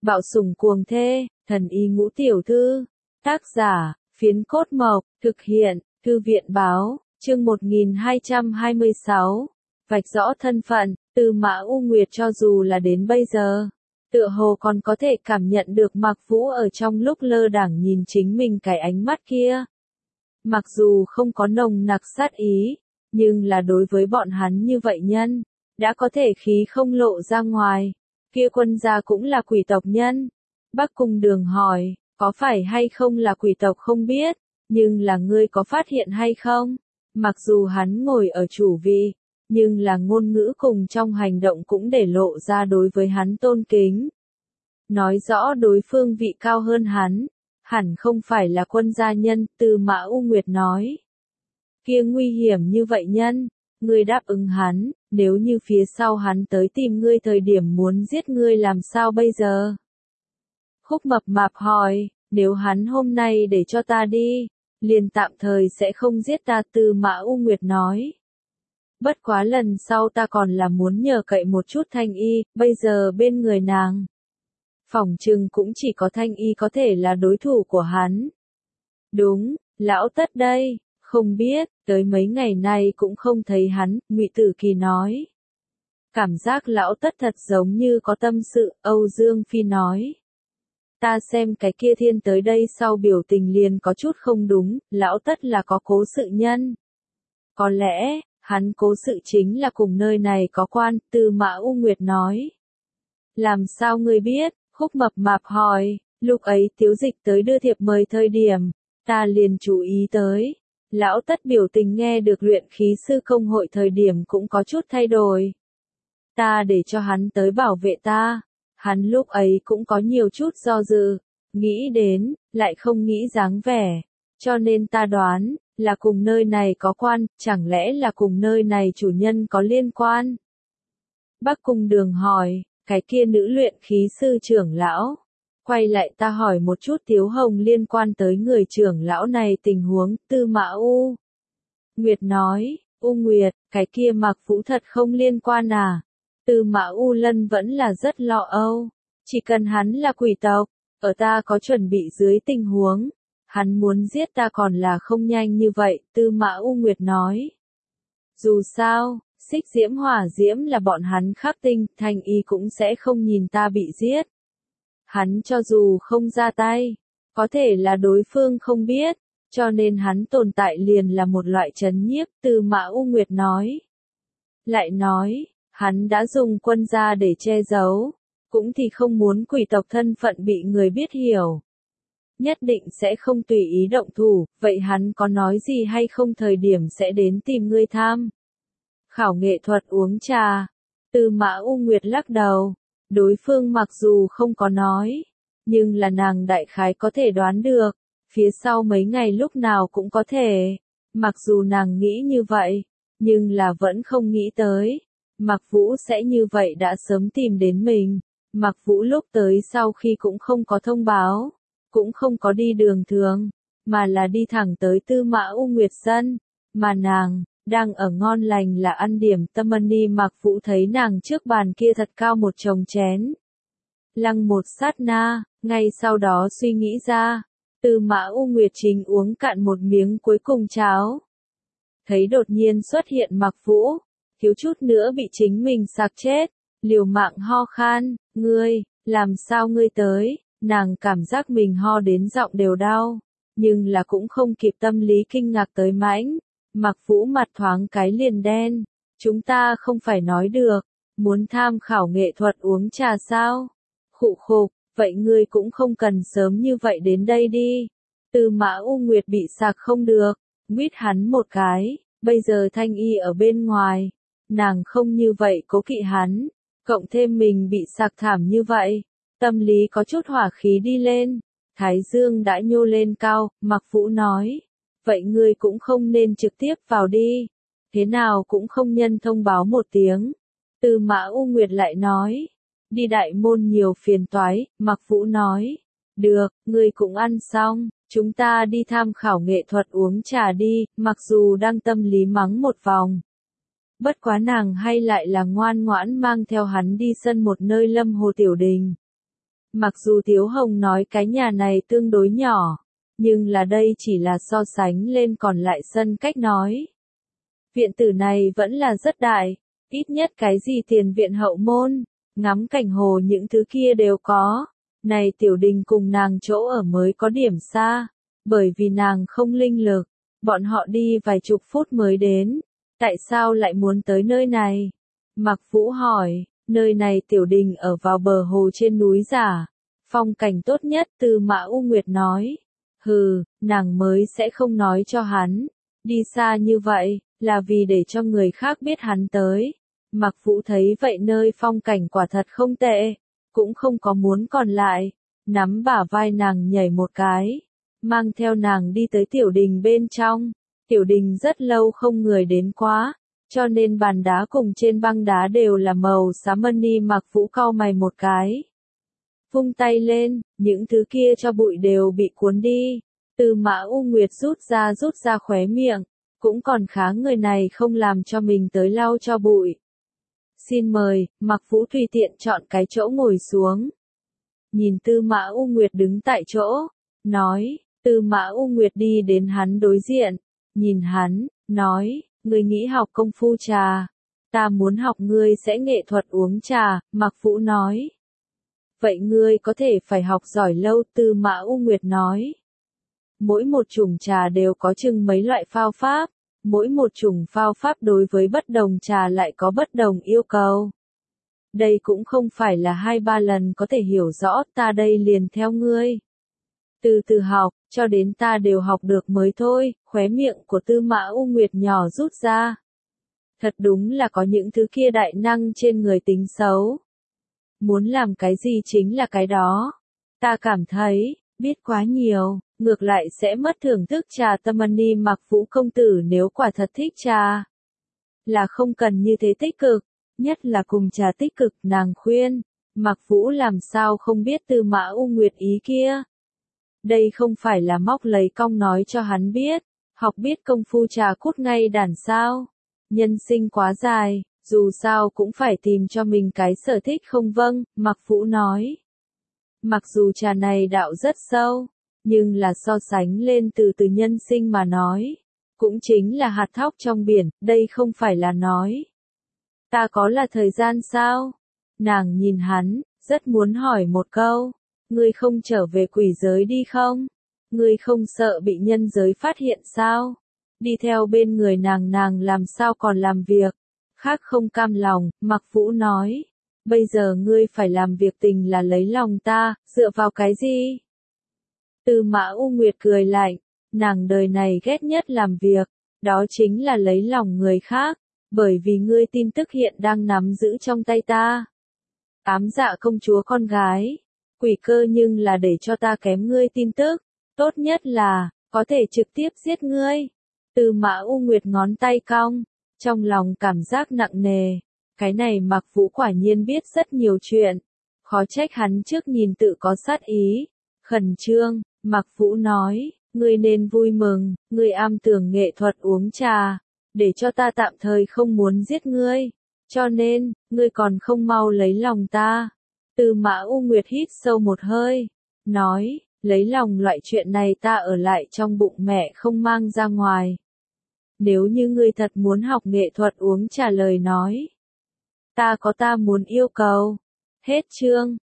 Bạo sủng cuồng thê, thần y ngũ tiểu thư. Tác giả, Phiến Cốt Mộc, thực hiện, Thư viện báo, chương 1226. Vạch rõ thân phận, Tư Mã U Nguyệt cho dù là đến bây giờ, tựa hồ còn có thể cảm nhận được Mạc Vũ ở trong lúc lơ đãng nhìn chính mình cái ánh mắt kia. Mặc dù không có nồng nặc sát ý, nhưng là đối với bọn hắn như vậy nhân, đã có thể khí không lộ ra ngoài. Kia quân gia cũng là quỷ tộc nhân. Bắc Cung Đường hỏi, có phải hay không là quỷ tộc không biết, nhưng là ngươi có phát hiện hay không? Mặc dù hắn ngồi ở chủ vị, nhưng là ngôn ngữ cùng trong hành động cũng để lộ ra đối với hắn tôn kính. Nói rõ đối phương vị cao hơn hắn, hẳn không phải là quân gia nhân, Tư Mã U Nguyệt nói. Kia nguy hiểm như vậy nhân, ngươi đáp ứng hắn, nếu như phía sau hắn tới tìm ngươi thời điểm muốn giết ngươi làm sao bây giờ? Khúc Mập Mạp hỏi, nếu hắn hôm nay để cho ta đi, liền tạm thời sẽ không giết ta, Tư Mã U Nguyệt nói. Bất quá lần sau ta còn là muốn nhờ cậy một chút Thanh Y, bây giờ bên người nàng. Phỏng chừng cũng chỉ có Thanh Y có thể là đối thủ của hắn. Đúng, lão Tất đây, không biết, tới mấy ngày nay cũng không thấy hắn, Ngụy Tử Kỳ nói. Cảm giác lão Tất thật giống như có tâm sự, Âu Dương Phi nói. Ta xem cái kia thiên tới đây sau biểu tình liền có chút không đúng, lão Tất là có cố sự nhân. Có lẽ, hắn cố sự chính là cùng nơi này có quan, Tư Mã U Nguyệt nói. Làm sao ngươi biết? Khúc Mập Mạp hỏi, lúc ấy Tiếu Dịch tới đưa thiệp mời thời điểm, ta liền chú ý tới. Lão Tất biểu tình nghe được luyện khí sư công hội thời điểm cũng có chút thay đổi. Ta để cho hắn tới bảo vệ ta. Hắn lúc ấy cũng có nhiều chút do dự, nghĩ đến, lại không nghĩ dáng vẻ. Cho nên ta đoán, là cùng nơi này có quan, chẳng lẽ là cùng nơi này chủ nhân có liên quan? Bắc Cung Đường hỏi, cái kia nữ luyện khí sư trưởng lão. Quay lại ta hỏi một chút Tiếu Hồng liên quan tới người trưởng lão này tình huống, Tư Mã U Nguyệt nói, U Nguyệt, cái kia Mạc Vũ thật không liên quan à? Tư Mã U Lân vẫn là rất lo âu, chỉ cần hắn là quỷ tộc, ở ta có chuẩn bị dưới tình huống, hắn muốn giết ta còn là không nhanh như vậy, Tư Mã U Nguyệt nói. Dù sao, Xích Diễm Hỏa Diễm là bọn hắn khắc tinh, Thanh Y cũng sẽ không nhìn ta bị giết. Hắn cho dù không ra tay, có thể là đối phương không biết, cho nên hắn tồn tại liền là một loại trấn nhiếp, Tư Mã U Nguyệt nói. Lại nói, hắn đã dùng quân gia để che giấu, cũng thì không muốn quỷ tộc thân phận bị người biết hiểu. Nhất định sẽ không tùy ý động thủ, vậy hắn có nói gì hay không thời điểm sẽ đến tìm ngươi tham? Khảo nghệ thuật uống trà. Tư Mã U Nguyệt lắc đầu. Đối phương mặc dù không có nói, nhưng là nàng đại khái có thể đoán được, phía sau mấy ngày lúc nào cũng có thể. Mặc dù nàng nghĩ như vậy, nhưng là vẫn không nghĩ tới. Mạc Vũ sẽ như vậy đã sớm tìm đến mình. Mạc Vũ lúc tới sau khi cũng không có thông báo, cũng không có đi đường thường, mà là đi thẳng tới Tư Mã U Nguyệt sân, mà nàng đang ở ngon lành là ăn điểm tâm ni. Mạc Vũ thấy nàng trước bàn kia thật cao một chồng chén. Lăng một sát na, ngay sau đó suy nghĩ ra, Tư Mã U Nguyệt chính uống cạn một miếng cuối cùng cháo. Thấy đột nhiên xuất hiện Mạc Vũ, thiếu chút nữa bị chính mình sặc chết, liều mạng ho khan, ngươi, làm sao ngươi tới? Nàng cảm giác mình ho đến giọng đều đau, nhưng là cũng không kịp tâm lý kinh ngạc tới mãnh. Mạc Vũ mặt thoáng cái liền đen, chúng ta không phải nói được, muốn tham khảo nghệ thuật uống trà sao? Khụ khục, vậy ngươi cũng không cần sớm như vậy đến đây đi. Tư Mã U Nguyệt bị sặc không được, nguyết hắn một cái, bây giờ Thanh Y ở bên ngoài, nàng không như vậy cố kỵ hắn, cộng thêm mình bị sặc thảm như vậy, tâm lý có chút hỏa khí đi lên, thái dương đã nhô lên cao, Mạc Vũ nói. Vậy ngươi cũng không nên trực tiếp vào đi, thế nào cũng không nhân thông báo một tiếng. Tư Mã U Nguyệt lại nói, đi đại môn nhiều phiền toái, Mạc Vũ nói, được, ngươi cũng ăn xong, chúng ta đi tham khảo nghệ thuật uống trà đi, mặc dù đang tâm lý mắng một vòng. Bất quá nàng hay lại là ngoan ngoãn mang theo hắn đi sân một nơi Lâm Hồ Tiểu Đình. Mặc dù Tiếu Hồng nói cái nhà này tương đối nhỏ, nhưng là đây chỉ là so sánh lên còn lại sân cách nói. Viện tử này vẫn là rất đại, ít nhất cái gì tiền viện hậu môn, ngắm cảnh hồ những thứ kia đều có. Này Tiểu Đình cùng nàng chỗ ở mới có điểm xa, bởi vì nàng không linh lực, bọn họ đi vài chục phút mới đến. Tại sao lại muốn tới nơi này? Mạc Vũ hỏi, nơi này Tiểu Đình ở vào bờ hồ trên núi giả, phong cảnh tốt nhất. Tư Mã U Nguyệt nói. Hừ, nàng mới sẽ không nói cho hắn. Đi xa như vậy, là vì để cho người khác biết hắn tới. Mạc Vũ thấy vậy nơi phong cảnh quả thật không tệ, cũng không có muốn còn lại, nắm bả vai nàng nhảy một cái, mang theo nàng đi tới Tiểu Đình bên trong. Tiểu Đình rất lâu không người đến quá, cho nên bàn đá cùng trên băng đá đều là màu xám mani. Mạc Vũ cau mày một cái, vung tay lên, những thứ kia cho bụi đều bị cuốn đi. Tư Mã U Nguyệt rút ra khóe miệng, cũng còn khá người này không làm cho mình tới lau cho bụi. Xin mời. Mạc Vũ tùy tiện chọn cái chỗ ngồi xuống. Nhìn Tư Mã U Nguyệt đứng tại chỗ, nói. Tư Mã U Nguyệt đi đến hắn đối diện, nhìn hắn, nói, ngươi nghĩ học công phu trà, ta muốn học ngươi sẽ nghệ thuật uống trà. Mạc Vũ nói. Vậy ngươi có thể phải học giỏi lâu. Tư Mã U Nguyệt nói. Mỗi một chủng trà đều có chừng mấy loại phao pháp, mỗi một chủng phao pháp đối với bất đồng trà lại có bất đồng yêu cầu. Đây cũng không phải là 2-3 lần có thể hiểu rõ, ta đây liền theo ngươi. Từ từ học, cho đến ta đều học được mới thôi. Khóe miệng của Tư Mã U Nguyệt nhỏ rút ra. Thật đúng là có những thứ kia đại năng trên người tính xấu. Muốn làm cái gì chính là cái đó. Ta cảm thấy, biết quá nhiều, ngược lại sẽ mất thưởng thức trà tâm ani. Mạc Vũ công tử nếu quả thật thích trà, là không cần như thế tích cực, nhất là cùng trà tích cực. Nàng khuyên, Mạc Vũ làm sao không biết Tư Mã U Nguyệt ý kia. Đây không phải là móc lấy cong nói cho hắn biết, học biết công phu trà cút ngay đàn sao. Nhân sinh quá dài, dù sao cũng phải tìm cho mình cái sở thích không. Vâng, Mạc Vũ nói. Mặc dù trà này đạo rất sâu, nhưng là so sánh lên từ nhân sinh mà nói, cũng chính là hạt thóc trong biển. Đây không phải là nói. Ta có là thời gian sao? Nàng nhìn hắn, rất muốn hỏi một câu. Ngươi không trở về quỷ giới đi không? Ngươi không sợ bị nhân giới phát hiện sao? Đi theo bên người nàng làm sao còn làm việc? Khác không cam lòng. Mạc Vũ nói. Bây giờ ngươi phải làm việc tình là lấy lòng ta, dựa vào cái gì? Tư Mã U Nguyệt cười lạnh, nàng đời này ghét nhất làm việc, đó chính là lấy lòng người khác, bởi vì ngươi tin tức hiện đang nắm giữ trong tay ta. Ám Dạ công chúa con gái, quỷ cơ nhưng là để cho ta kém ngươi tin tức, tốt nhất là, có thể trực tiếp giết ngươi. Tư Mã U Nguyệt ngón tay cong, trong lòng cảm giác nặng nề. Cái này Mạc Vũ quả nhiên biết rất nhiều chuyện, khó trách hắn trước nhìn tự có sát ý. Khẩn trương, Mạc Vũ nói, ngươi nên vui mừng, ngươi am tường nghệ thuật uống trà, để cho ta tạm thời không muốn giết ngươi, cho nên, ngươi còn không mau lấy lòng ta. Tư Mã U Nguyệt hít sâu một hơi, nói, lấy lòng loại chuyện này ta ở lại trong bụng mẹ không mang ra ngoài. Nếu như ngươi thật muốn học nghệ thuật uống trà lời nói, ta có ta muốn yêu cầu. Hết chương.